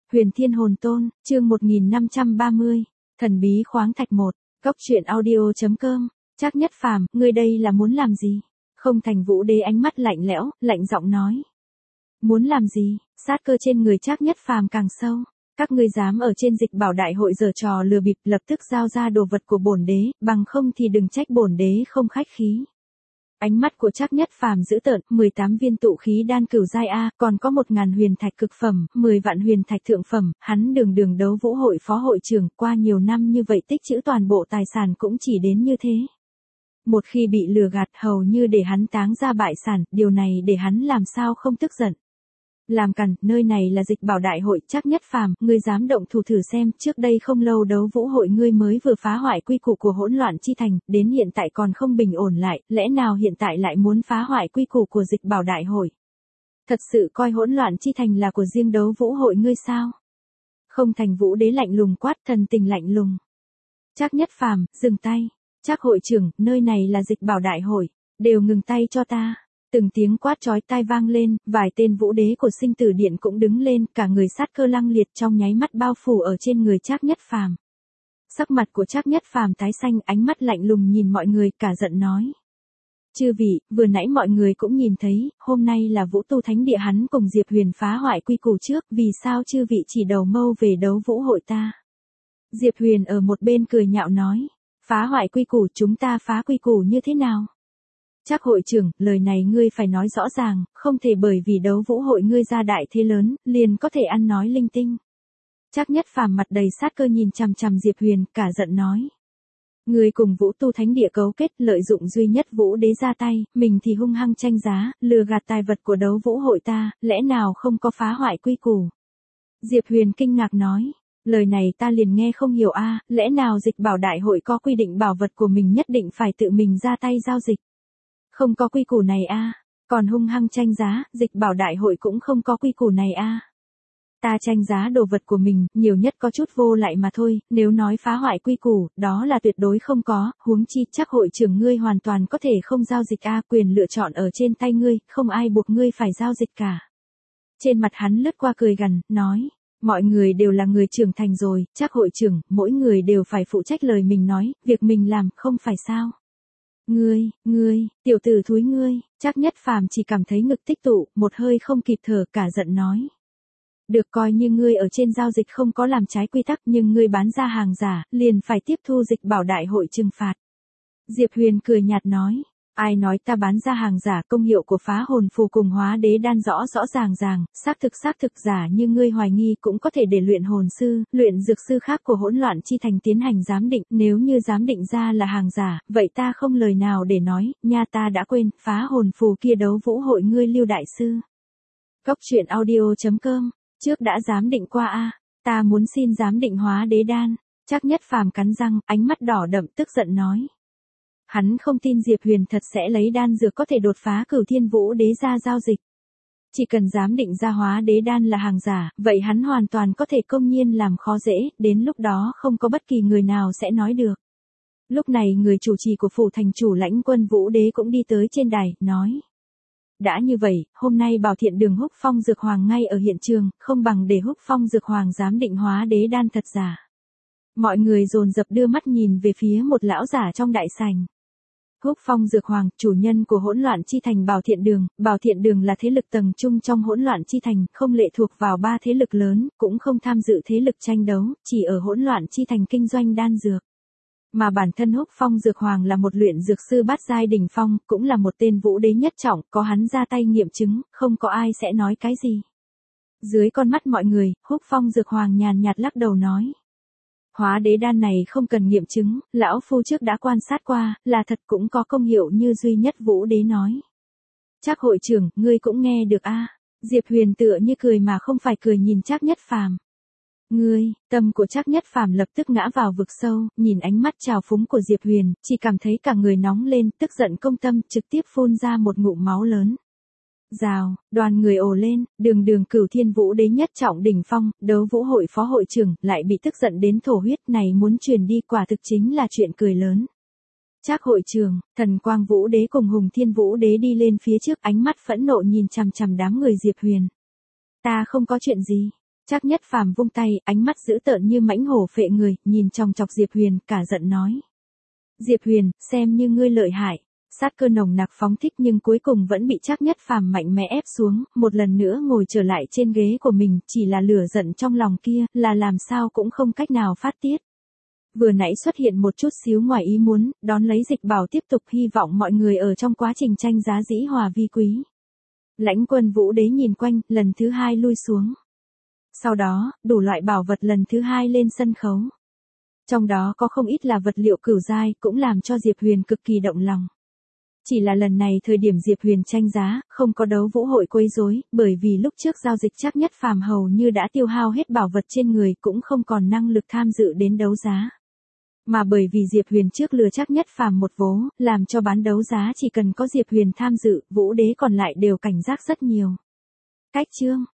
Huyền Thiên Hồn Tôn, chương 1530, Thần bí khoáng thạch 1, Cốc truyện audio.com, Trác Nhất Phàm, ngươi đây là muốn làm gì? Không Thành Vũ Đế ánh mắt lạnh lẽo, lạnh giọng nói. Muốn làm gì? Sát cơ trên người Trác Nhất Phàm càng sâu. Các ngươi dám ở trên Dịch Bảo Đại hội giở trò lừa bịp, lập tức giao ra đồ vật của bổn đế, bằng không thì đừng trách bổn đế không khách khí. Ánh mắt của Trác Nhất Phàm dữ tợn, 18 viên tụ khí đan cửu giai A, còn có 1000 huyền thạch cực phẩm, 10 vạn huyền thạch thượng phẩm, hắn đường đấu vũ hội phó hội trưởng, qua nhiều năm như vậy tích trữ toàn bộ tài sản cũng chỉ đến như thế. Một khi bị lừa gạt hầu như để hắn táng ra bại sản, điều này để hắn làm sao không tức giận. Làm cằn, nơi này là Dịch Bảo Đại hội, Trác Nhất Phàm, ngươi dám động thủ thử xem, trước đây không lâu đấu vũ hội ngươi mới vừa phá hoại quy củ của hỗn loạn chi thành, đến hiện tại còn không bình ổn lại, lẽ nào hiện tại lại muốn phá hoại quy củ của Dịch Bảo Đại hội? Thật sự coi hỗn loạn chi thành là của riêng đấu vũ hội ngươi sao? Không Thành Vũ Đế lạnh lùng quát, thần tình lạnh lùng. Trác Nhất Phàm, dừng tay. Trác hội trưởng, nơi này là Dịch Bảo Đại hội, đều ngừng tay cho ta. Từng tiếng quát chói tai vang lên, vài tên vũ đế của sinh tử điện cũng đứng lên, cả người sát cơ lăng liệt trong nháy mắt bao phủ ở trên người Trác Nhất Phàm. Sắc mặt của Trác Nhất Phàm tái xanh, ánh mắt lạnh lùng nhìn mọi người, cả giận nói. Chư vị, vừa nãy mọi người cũng nhìn thấy, hôm nay là Vũ Tu Thánh Địa hắn cùng Diệp Huyền phá hoại quy củ trước, vì sao chư vị chỉ đầu mâu về đấu vũ hội ta? Diệp Huyền ở một bên cười nhạo nói, phá hoại quy củ, chúng ta phá quy củ như thế nào? Trác hội trưởng, lời này ngươi phải nói rõ ràng, không thể bởi vì đấu vũ hội ngươi ra đại thế lớn, liền có thể ăn nói linh tinh. Trác Nhất Phàm mặt đầy sát cơ nhìn chằm chằm Diệp Huyền, cả giận nói. Ngươi cùng Vũ Tu Thánh Địa cấu kết, lợi dụng duy nhất vũ đế ra tay, mình thì hung hăng tranh giá, lừa gạt tài vật của đấu vũ hội ta, lẽ nào không có phá hoại quy củ? Diệp Huyền kinh ngạc nói. Lời này ta liền nghe không hiểu a, lẽ nào Dịch Bảo Đại hội có quy định bảo vật của mình nhất định phải tự mình ra tay giao dịch? Không có quy củ này a, còn hung hăng tranh giá, Dịch Bảo Đại hội cũng không có quy củ này a. Ta tranh giá đồ vật của mình, nhiều nhất có chút vô lại mà thôi, nếu nói phá hoại quy củ, đó là tuyệt đối không có, huống chi Trác hội trưởng ngươi hoàn toàn có thể không giao dịch a, quyền lựa chọn ở trên tay ngươi, không ai buộc ngươi phải giao dịch cả. Trên mặt hắn lướt qua cười gằn, nói. Mọi người đều là người trưởng thành rồi, Trác hội trưởng, mỗi người đều phải phụ trách lời mình nói, việc mình làm, không phải sao? Ngươi, tiểu tử thúi ngươi, Trác Nhất Phàm chỉ cảm thấy ngực tích tụ, một hơi không kịp thở, cả giận nói. Được coi như ngươi ở trên giao dịch không có làm trái quy tắc, nhưng ngươi bán ra hàng giả, liền phải tiếp thu Dịch Bảo Đại hội trừng phạt. Diệp Huyền cười nhạt nói. Ai nói ta bán ra hàng giả, công hiệu của phá hồn phù cùng hóa đế đan rõ ràng, xác thực giả như ngươi hoài nghi cũng có thể để luyện hồn sư, luyện dược sư khác của hỗn loạn chi thành tiến hành giám định, nếu như giám định ra là hàng giả, vậy ta không lời nào để nói, nha ta đã quên, phá hồn phù kia đấu vũ hội ngươi Lưu đại sư. Cốc truyện audio.com, trước đã giám định qua a, ta muốn xin giám định hóa đế đan. Trác Nhất Phàm cắn răng, ánh mắt đỏ đậm tức giận nói. Hắn không tin Diệp Huyền thật sẽ lấy đan dược có thể đột phá Cửu Thiên Vũ Đế ra giao dịch. Chỉ cần giám định ra hóa đế đan là hàng giả, vậy hắn hoàn toàn có thể công nhiên làm khó dễ, đến lúc đó không có bất kỳ người nào sẽ nói được. Lúc này người chủ trì của phủ thành chủ Lãnh Quân Vũ Đế cũng đi tới trên đài, nói. Đã như vậy, hôm nay Bảo Thiện Đường Húc Phong Dược Hoàng ngay ở hiện trường, không bằng để Húc Phong Dược Hoàng giám định hóa đế đan thật giả. Mọi người dồn dập đưa mắt nhìn về phía một lão giả trong đại sảnh. Húc Phong Dược Hoàng, chủ nhân của hỗn loạn chi thành Bảo Thiện Đường là thế lực tầng trung trong hỗn loạn chi thành, không lệ thuộc vào ba thế lực lớn, cũng không tham dự thế lực tranh đấu, chỉ ở hỗn loạn chi thành kinh doanh đan dược. Mà bản thân Húc Phong Dược Hoàng là một luyện dược sư bát giai đỉnh phong, cũng là một tên vũ đế nhất trọng, có hắn ra tay nghiệm chứng, không có ai sẽ nói cái gì. Dưới con mắt mọi người, Húc Phong Dược Hoàng nhàn nhạt lắc đầu nói. Hóa đế đan này không cần nghiệm chứng, lão phu trước đã quan sát qua, là thật cũng có công hiệu như duy nhất vũ đế nói. Trác hội trưởng, ngươi cũng nghe được a? Diệp Huyền tựa như cười mà không phải cười nhìn Trác Nhất Phàm. Tâm của Trác Nhất Phàm lập tức ngã vào vực sâu, nhìn ánh mắt trào phúng của Diệp Huyền, chỉ cảm thấy cả người nóng lên, tức giận công tâm, trực tiếp phun ra một ngụm máu lớn. Rào, đoàn người ồ lên, đường Cửu Thiên Vũ Đế nhất trọng đỉnh phong, đấu vũ hội phó hội trưởng, lại bị tức giận đến thổ huyết, này muốn truyền đi quả thực chính là chuyện cười lớn. Trác hội trưởng, Thần Quang Vũ Đế cùng Hùng Thiên Vũ Đế đi lên phía trước, ánh mắt phẫn nộ nhìn chằm chằm đám người Diệp Huyền. Ta không có chuyện gì. Trác Nhất Phàm vung tay, ánh mắt dữ tợn như mãnh hổ phệ người, nhìn chòng chọc Diệp Huyền, cả giận nói. Diệp Huyền, xem như ngươi lợi hại. Sát cơ nồng nặc phóng thích nhưng cuối cùng vẫn bị Trác Nhất Phàm mạnh mẽ ép xuống, một lần nữa ngồi trở lại trên ghế của mình, chỉ là lửa giận trong lòng kia, là làm sao cũng không cách nào phát tiết. Vừa nãy xuất hiện một chút xíu ngoài ý muốn, đón lấy Dịch Bảo tiếp tục hy vọng mọi người ở trong quá trình tranh giá dĩ hòa vi quý. Lãnh Quân Vũ Đế nhìn quanh, lần thứ hai lui xuống. Sau đó, đủ loại bảo vật lần thứ hai lên sân khấu. Trong đó có không ít là vật liệu cửu giai, cũng làm cho Diệp Huyền cực kỳ động lòng. Chỉ là lần này thời điểm Diệp Huyền tranh giá, không có đấu vũ hội quấy rối, bởi vì lúc trước giao dịch Trác Nhất Phàm hầu như đã tiêu hao hết bảo vật trên người, cũng không còn năng lực tham dự đến đấu giá. Mà bởi vì Diệp Huyền trước lừa Trác Nhất Phàm một vố, làm cho bán đấu giá chỉ cần có Diệp Huyền tham dự, Vũ Đế còn lại đều cảnh giác rất nhiều. Cách chương